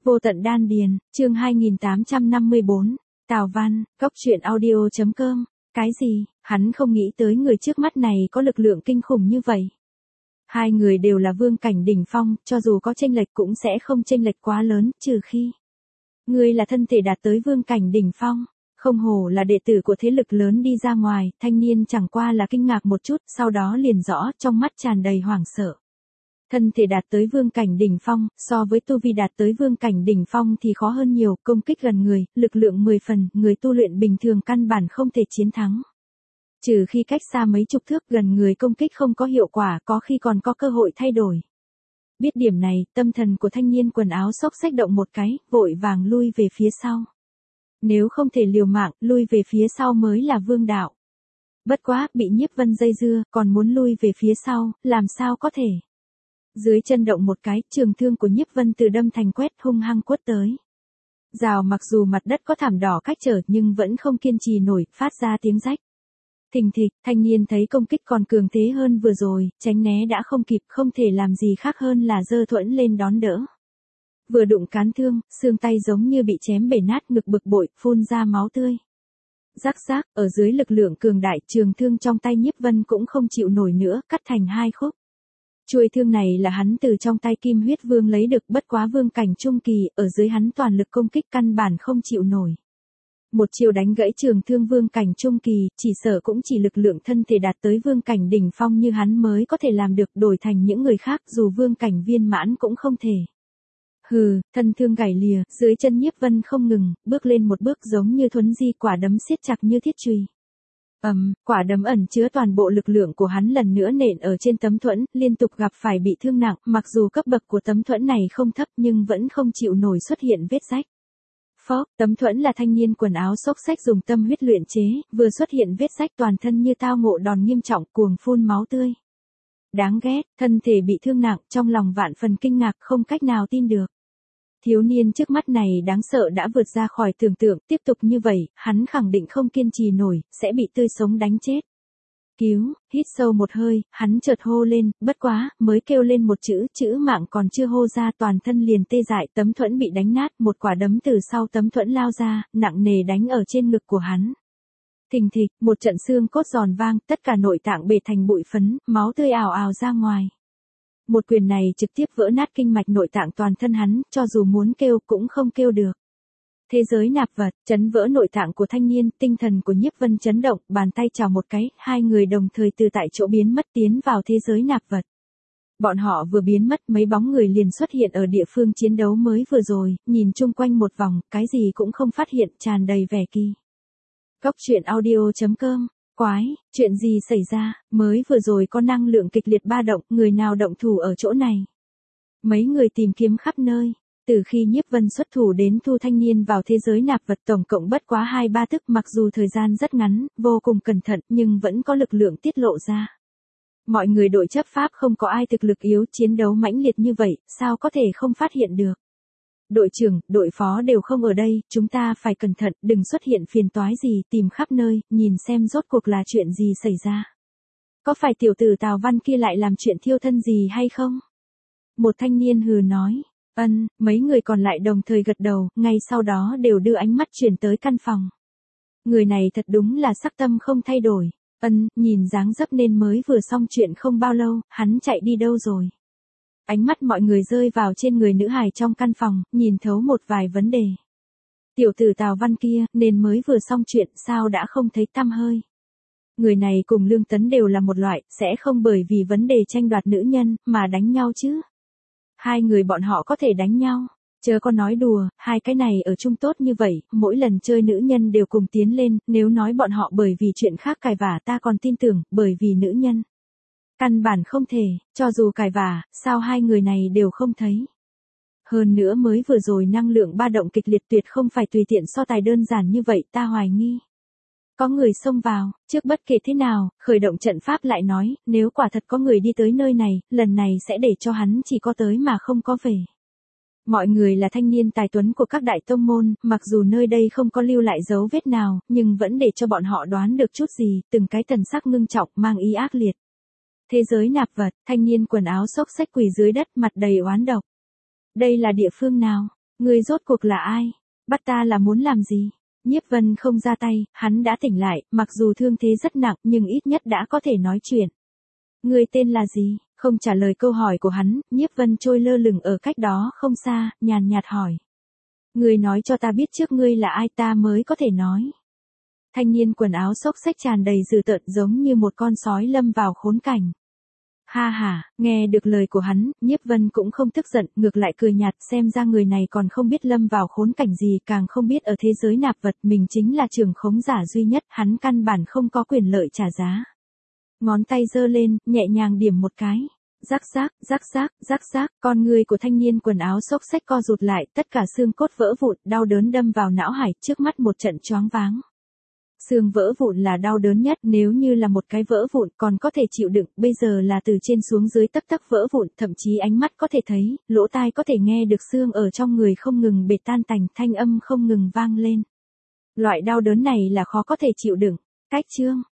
Vô tận đan điền, chương 2854, Tào Văn, Cốc truyện audio.com, cái gì, hắn không nghĩ tới người trước mắt này có lực lượng kinh khủng như vậy. Hai người đều là vương cảnh đỉnh phong, cho dù có chênh lệch cũng sẽ không chênh lệch quá lớn, trừ khi ngươi là thân thể đạt tới vương cảnh đỉnh phong. Không hổ là đệ tử của thế lực lớn đi ra ngoài, thanh niên chẳng qua là kinh ngạc một chút, sau đó liền rõ, trong mắt tràn đầy hoảng sợ. Thân thể đạt tới vương cảnh đỉnh phong, so với tu vi đạt tới vương cảnh đỉnh phong thì khó hơn nhiều, công kích gần người, lực lượng 10 phần, người tu luyện bình thường căn bản không thể chiến thắng. Trừ khi cách xa mấy chục thước, gần người công kích không có hiệu quả, có khi còn có cơ hội thay đổi. Biết điểm này, tâm thần của thanh niên quần áo xốc xách động một cái, vội vàng lui về phía sau. Nếu không thể liều mạng, lui về phía sau mới là vương đạo. Bất quá, bị Nhiếp Vân dây dưa, còn muốn lui về phía sau, làm sao có thể. Dưới chân động một cái, trường thương của Nhiếp Vân từ đâm thành quét hung hăng quất tới. Rào mặc dù mặt đất có thảm đỏ cách trở nhưng vẫn không kiên trì nổi, phát ra tiếng rách. Thình thịch, thanh niên thấy công kích còn cường thế hơn vừa rồi, tránh né đã không kịp, không thể làm gì khác hơn là giơ thuẫn lên đón đỡ. Vừa đụng cán thương, xương tay giống như bị chém bể nát, ngực bực bội, phun ra máu tươi. Rắc rác, ở dưới lực lượng cường đại, trường thương trong tay Nhiếp Vân cũng không chịu nổi nữa, cắt thành hai khúc. Chuôi thương này là hắn từ trong tay Kim Huyết Vương lấy được, bất quá vương cảnh trung kỳ, ở dưới hắn toàn lực công kích căn bản không chịu nổi. Một chiều đánh gãy trường thương vương cảnh trung kỳ, chỉ sợ cũng chỉ lực lượng thân thể đạt tới vương cảnh đỉnh phong như hắn mới có thể làm được, đổi thành những người khác dù vương cảnh viên mãn cũng không thể. Hừ, thân thương gãy lìa, dưới chân Nhiếp Vân không ngừng, bước lên một bước giống như thuấn di, quả đấm siết chặt như thiết chùy. Quả đấm ẩn chứa toàn bộ lực lượng của hắn lần nữa nện ở trên tấm thuẫn, liên tục gặp phải bị thương nặng, mặc dù cấp bậc của tấm thuẫn này không thấp nhưng vẫn không chịu nổi xuất hiện vết rách. Phốc, tấm thuẫn là thanh niên quần áo xốc xách dùng tâm huyết luyện chế, vừa xuất hiện vết rách toàn thân như tao ngộ đòn nghiêm trọng, cuồng phun máu tươi. Đáng ghét, thân thể bị thương nặng, trong lòng vạn phần kinh ngạc, không cách nào tin được. Thiếu niên trước mắt này đáng sợ đã vượt ra khỏi tưởng tượng, tiếp tục như vậy, hắn khẳng định không kiên trì nổi, sẽ bị tươi sống đánh chết. Cứu, hít sâu một hơi, hắn chợt hô lên, bất quá, mới kêu lên một chữ mạng còn chưa hô ra, toàn thân liền tê dại, tấm thuẫn bị đánh nát, một quả đấm từ sau tấm thuẫn lao ra, nặng nề đánh ở trên ngực của hắn. Thình thịch, một trận xương cốt giòn vang, tất cả nội tạng bể thành bụi phấn, máu tươi ào ào ra ngoài. Một quyền này trực tiếp vỡ nát kinh mạch nội tạng toàn thân hắn, cho dù muốn kêu cũng không kêu được. Thế giới nạp vật, chấn vỡ nội tạng của thanh niên, tinh thần của Nhiếp Vân chấn động, bàn tay chào một cái, hai người đồng thời từ tại chỗ biến mất tiến vào thế giới nạp vật. Bọn họ vừa biến mất, mấy bóng người liền xuất hiện ở địa phương chiến đấu mới vừa rồi, nhìn chung quanh một vòng, cái gì cũng không phát hiện, tràn đầy vẻ kỳ. Cốc truyện audio.com. Quái, chuyện gì xảy ra, mới vừa rồi có năng lượng kịch liệt ba động, người nào động thủ ở chỗ này. Mấy người tìm kiếm khắp nơi, từ khi Nhiếp Vân xuất thủ đến thu thanh niên vào thế giới nạp vật tổng cộng bất quá 2-3 tức, mặc dù thời gian rất ngắn, vô cùng cẩn thận nhưng vẫn có lực lượng tiết lộ ra. Mọi người đội chấp pháp không có ai thực lực yếu, chiến đấu mãnh liệt như vậy, sao có thể không phát hiện được. Đội trưởng, đội phó đều không ở đây, chúng ta phải cẩn thận, đừng xuất hiện phiền toái gì, tìm khắp nơi, nhìn xem rốt cuộc là chuyện gì xảy ra. Có phải tiểu tử Tào Văn kia lại làm chuyện thiêu thân gì hay không? Một thanh niên hừ nói, mấy người còn lại đồng thời gật đầu, ngay sau đó đều đưa ánh mắt chuyển tới căn phòng. Người này thật đúng là sắc tâm không thay đổi, nhìn dáng dấp nên mới vừa xong chuyện không bao lâu, hắn chạy đi đâu rồi? Ánh mắt mọi người rơi vào trên người nữ hài trong căn phòng, nhìn thấu một vài vấn đề. Tiểu tử Tào Văn kia, nên mới vừa xong chuyện, sao đã không thấy tăm hơi. Người này cùng Lương Tấn đều là một loại, sẽ không bởi vì vấn đề tranh đoạt nữ nhân, mà đánh nhau chứ. Hai người bọn họ có thể đánh nhau, chớ có nói đùa, hai cái này ở chung tốt như vậy, mỗi lần chơi nữ nhân đều cùng tiến lên, nếu nói bọn họ bởi vì chuyện khác cãi vả ta còn tin tưởng, bởi vì nữ nhân. Căn bản không thể, cho dù cãi vả, sao hai người này đều không thấy. Hơn nữa mới vừa rồi năng lượng ba động kịch liệt tuyệt không phải tùy tiện so tài đơn giản như vậy, ta hoài nghi. Có người xông vào, trước bất kể thế nào, khởi động trận pháp lại nói, nếu quả thật có người đi tới nơi này, lần này sẽ để cho hắn chỉ có tới mà không có về. Mọi người là thanh niên tài tuấn của các đại tông môn, mặc dù nơi đây không có lưu lại dấu vết nào, nhưng vẫn để cho bọn họ đoán được chút gì, từng cái thần sắc ngưng trọng mang ý ác liệt. Thế giới nạp vật, thanh niên quần áo xốc xách quỳ dưới đất, mặt đầy oán độc. Đây là địa phương nào? Ngươi rốt cuộc là ai? Bắt ta là muốn làm gì? Nhiếp Vân không ra tay, hắn đã tỉnh lại, mặc dù thương thế rất nặng nhưng ít nhất đã có thể nói chuyện. Ngươi tên là gì? Không trả lời câu hỏi của hắn, Nhiếp Vân trôi lơ lửng ở cách đó không xa, nhàn nhạt hỏi. Ngươi nói cho ta biết trước ngươi là ai ta mới có thể nói. Thanh niên quần áo xốc xếch tràn đầy dữ tợn giống như một con sói lâm vào khốn cảnh. Ha ha, nghe được lời của hắn, Nhiếp Vân cũng không tức giận, ngược lại cười nhạt, xem ra người này còn không biết lâm vào khốn cảnh gì, càng không biết ở thế giới nạp vật mình chính là trưởng khống giả duy nhất, hắn căn bản không có quyền lợi trả giá. Ngón tay giơ lên, nhẹ nhàng điểm một cái. Rắc rác, rắc rác, rắc rác, con người của thanh niên quần áo xốc xếch co rụt lại, tất cả xương cốt vỡ vụn, đau đớn đâm vào não hải, trước mắt một trận choáng váng. Xương vỡ vụn là đau đớn nhất, nếu như là một cái vỡ vụn còn có thể chịu đựng, bây giờ là từ trên xuống dưới tấp tấp vỡ vụn, thậm chí ánh mắt có thể thấy, lỗ tai có thể nghe được xương ở trong người không ngừng bệt tan tành, thanh âm không ngừng vang lên. Loại đau đớn này là khó có thể chịu đựng. Cách chương